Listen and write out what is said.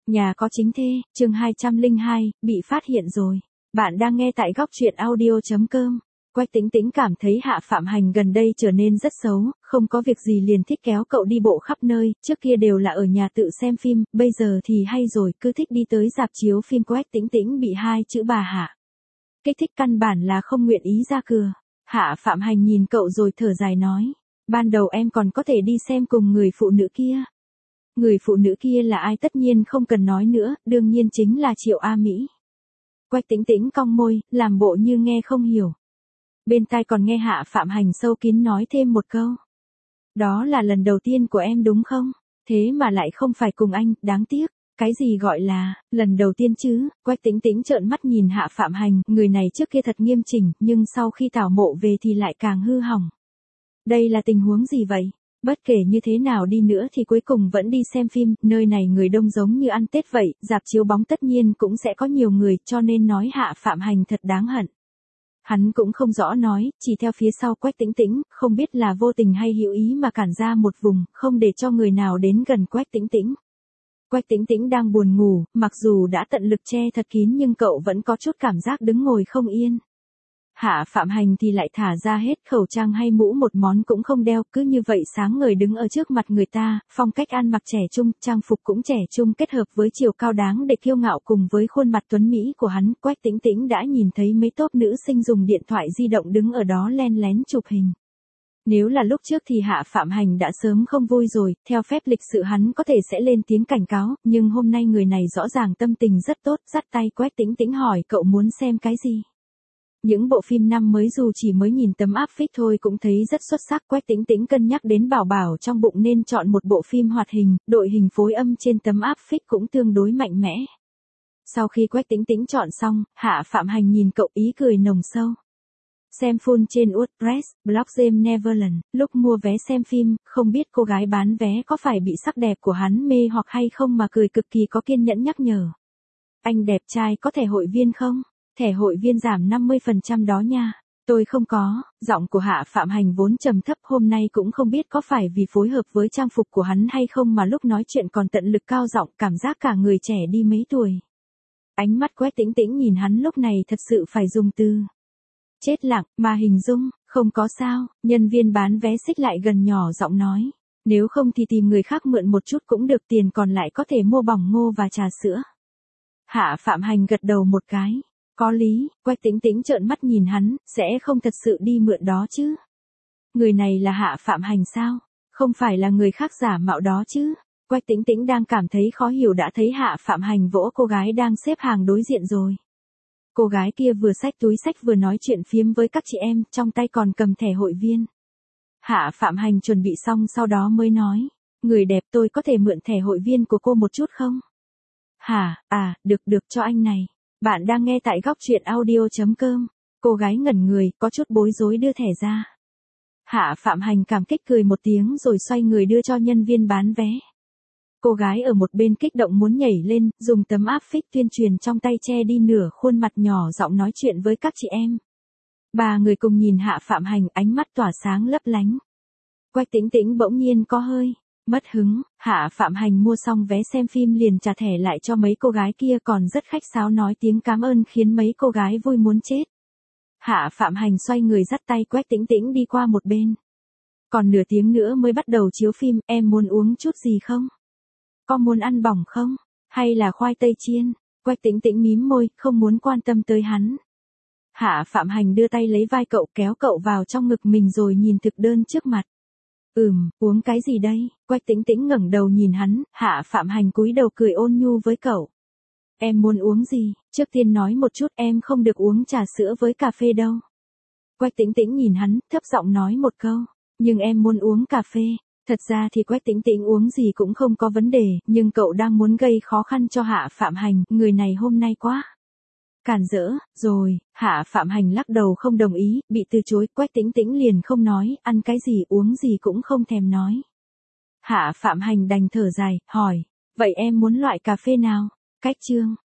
Nhà có chính thê, chương 202, bị phát hiện rồi. Bạn đang nghe tại góc truyện audio.com. Quách Tĩnh Tĩnh cảm thấy Hạ Phạm Hành gần đây trở nên rất xấu, không có việc gì liền thích kéo cậu đi bộ khắp nơi, trước kia đều là ở nhà tự xem phim, bây giờ thì hay rồi, cứ thích đi tới rạp chiếu phim. Quách Tĩnh Tĩnh bị hai chữ bà Hạ kích thích, căn bản là không nguyện ý ra cửa. Hạ Phạm Hành nhìn cậu rồi thở dài nói, ban đầu em còn có thể đi xem cùng người phụ nữ kia. Người phụ nữ kia là ai tất nhiên không cần nói nữa, đương nhiên chính là Triệu A Mỹ. Quách Tĩnh Tĩnh cong môi, làm bộ như nghe không hiểu. Bên tai còn nghe Hạ Phạm Hành sâu kín nói thêm một câu. Đó là lần đầu tiên của em đúng không? Thế mà lại không phải cùng anh, đáng tiếc. Cái gì gọi là, lần đầu tiên chứ? Quách Tĩnh Tĩnh trợn mắt nhìn Hạ Phạm Hành, người này trước kia thật nghiêm chỉnh, nhưng sau khi tảo mộ về thì lại càng hư hỏng. Đây là tình huống gì vậy? Bất kể như thế nào đi nữa thì cuối cùng vẫn đi xem phim, nơi này người đông giống như ăn Tết vậy, rạp chiếu bóng tất nhiên cũng sẽ có nhiều người, cho nên nói Hạ Phạm Hành thật đáng hận. Hắn cũng không rõ nói, chỉ theo phía sau Quách Tĩnh Tĩnh, không biết là vô tình hay hữu ý mà cản ra một vùng, không để cho người nào đến gần Quách Tĩnh Tĩnh. Quách Tĩnh Tĩnh đang buồn ngủ, mặc dù đã tận lực che thật kín nhưng cậu vẫn có chút cảm giác đứng ngồi không yên. Hạ Phạm Hành thì lại thả ra hết, khẩu trang hay mũ một món cũng không đeo, cứ như vậy sáng ngời đứng ở trước mặt người ta, phong cách ăn mặc trẻ trung, trang phục cũng trẻ trung kết hợp với chiều cao đáng để kiêu ngạo cùng với khuôn mặt tuấn mỹ của hắn, Quách Tĩnh Tĩnh đã nhìn thấy mấy tốp nữ sinh dùng điện thoại di động đứng ở đó len lén chụp hình. Nếu là lúc trước thì Hạ Phạm Hành đã sớm không vui rồi, theo phép lịch sự hắn có thể sẽ lên tiếng cảnh cáo, nhưng hôm nay người này rõ ràng tâm tình rất tốt, dắt tay Quách Tĩnh Tĩnh hỏi cậu muốn xem cái gì. Những bộ phim năm mới dù chỉ mới nhìn tấm áp phích thôi cũng thấy rất xuất sắc. Quách Tĩnh Tĩnh cân nhắc đến bảo bảo trong bụng nên chọn một bộ phim hoạt hình, đội hình phối âm trên tấm áp phích cũng tương đối mạnh mẽ. Sau khi Quách Tĩnh Tĩnh chọn xong, Hạ Phạm Hành nhìn cậu ý cười nồng sâu. Xem full trên WordPress, blog James Neverland, lúc mua vé xem phim, không biết cô gái bán vé có phải bị sắc đẹp của hắn mê hoặc hay không mà cười cực kỳ có kiên nhẫn nhắc nhở. Anh đẹp trai có thẻ hội viên không? Thẻ hội viên giảm 50% đó nha. Tôi không có. Giọng của Hạ Phạm Hành vốn trầm thấp, hôm nay cũng không biết có phải vì phối hợp với trang phục của hắn hay không mà lúc nói chuyện còn tận lực cao giọng, cảm giác cả người trẻ đi mấy tuổi. Ánh mắt Quách Tĩnh Tĩnh nhìn hắn lúc này thật sự phải dùng từ chết lặng mà hình dung. Không có sao. Nhân viên bán vé xích lại gần nhỏ giọng nói, nếu không thì tìm người khác mượn một chút cũng được, tiền còn lại có thể mua bỏng ngô và trà sữa. Hạ Phạm Hành gật đầu một cái. Có lý. Quách Tĩnh Tĩnh trợn mắt nhìn hắn, sẽ không thật sự đi mượn đó chứ? Người này là Hạ Phạm Hành sao? Không phải là người khác giả mạo đó chứ? Quách Tĩnh Tĩnh đang cảm thấy khó hiểu đã thấy Hạ Phạm Hành vỗ cô gái đang xếp hàng đối diện rồi. Cô gái kia vừa xách túi xách vừa nói chuyện phiếm với các chị em, trong tay còn cầm thẻ hội viên. Hạ Phạm Hành chuẩn bị xong sau đó mới nói, người đẹp tôi có thể mượn thẻ hội viên của cô một chút không? Hả, được cho anh này. Bạn đang nghe tại góc truyện audio.com. Cô gái ngẩn người, có chút bối rối đưa thẻ ra. Hạ Phạm Hành cảm kích cười một tiếng rồi xoay người đưa cho nhân viên bán vé. Cô gái ở một bên kích động muốn nhảy lên, dùng tấm áp phích tuyên truyền trong tay che đi nửa khuôn mặt, nhỏ giọng nói chuyện với các chị em. Ba người cùng nhìn Hạ Phạm Hành, ánh mắt tỏa sáng lấp lánh. Quách Tĩnh Tĩnh bỗng nhiên có hơi mất hứng. Hạ Phạm Hành mua xong vé xem phim liền trả thẻ lại cho mấy cô gái kia, còn rất khách sáo nói tiếng cảm ơn khiến mấy cô gái vui muốn chết. Hạ Phạm Hành xoay người dắt tay Quách Tĩnh Tĩnh đi qua một bên. Còn nửa tiếng nữa mới bắt đầu chiếu phim, em muốn uống chút gì không? Có muốn ăn bỏng không? Hay là khoai tây chiên? Quách Tĩnh Tĩnh mím môi, không muốn quan tâm tới hắn. Hạ Phạm Hành đưa tay lấy vai cậu, kéo cậu vào trong ngực mình rồi nhìn thực đơn trước mặt. Uống cái gì đây? Quách Tĩnh Tĩnh ngẩng đầu nhìn hắn, Hạ Phạm Hành cúi đầu cười ôn nhu với cậu. Em muốn uống gì? Trước tiên nói một chút, em không được uống trà sữa với cà phê đâu. Quách Tĩnh Tĩnh nhìn hắn, thấp giọng nói một câu. Nhưng em muốn uống cà phê. Thật ra thì Quách Tĩnh Tĩnh uống gì cũng không có vấn đề, nhưng cậu đang muốn gây khó khăn cho Hạ Phạm Hành, người này hôm nay quá cản rỡ rồi. Hạ Phạm Hành lắc đầu không đồng ý, bị từ chối. Quách Tĩnh Tĩnh liền không nói, ăn cái gì uống gì cũng không thèm nói. Hạ Phạm Hành đành thở dài, hỏi, vậy em muốn loại cà phê nào? Cách chương.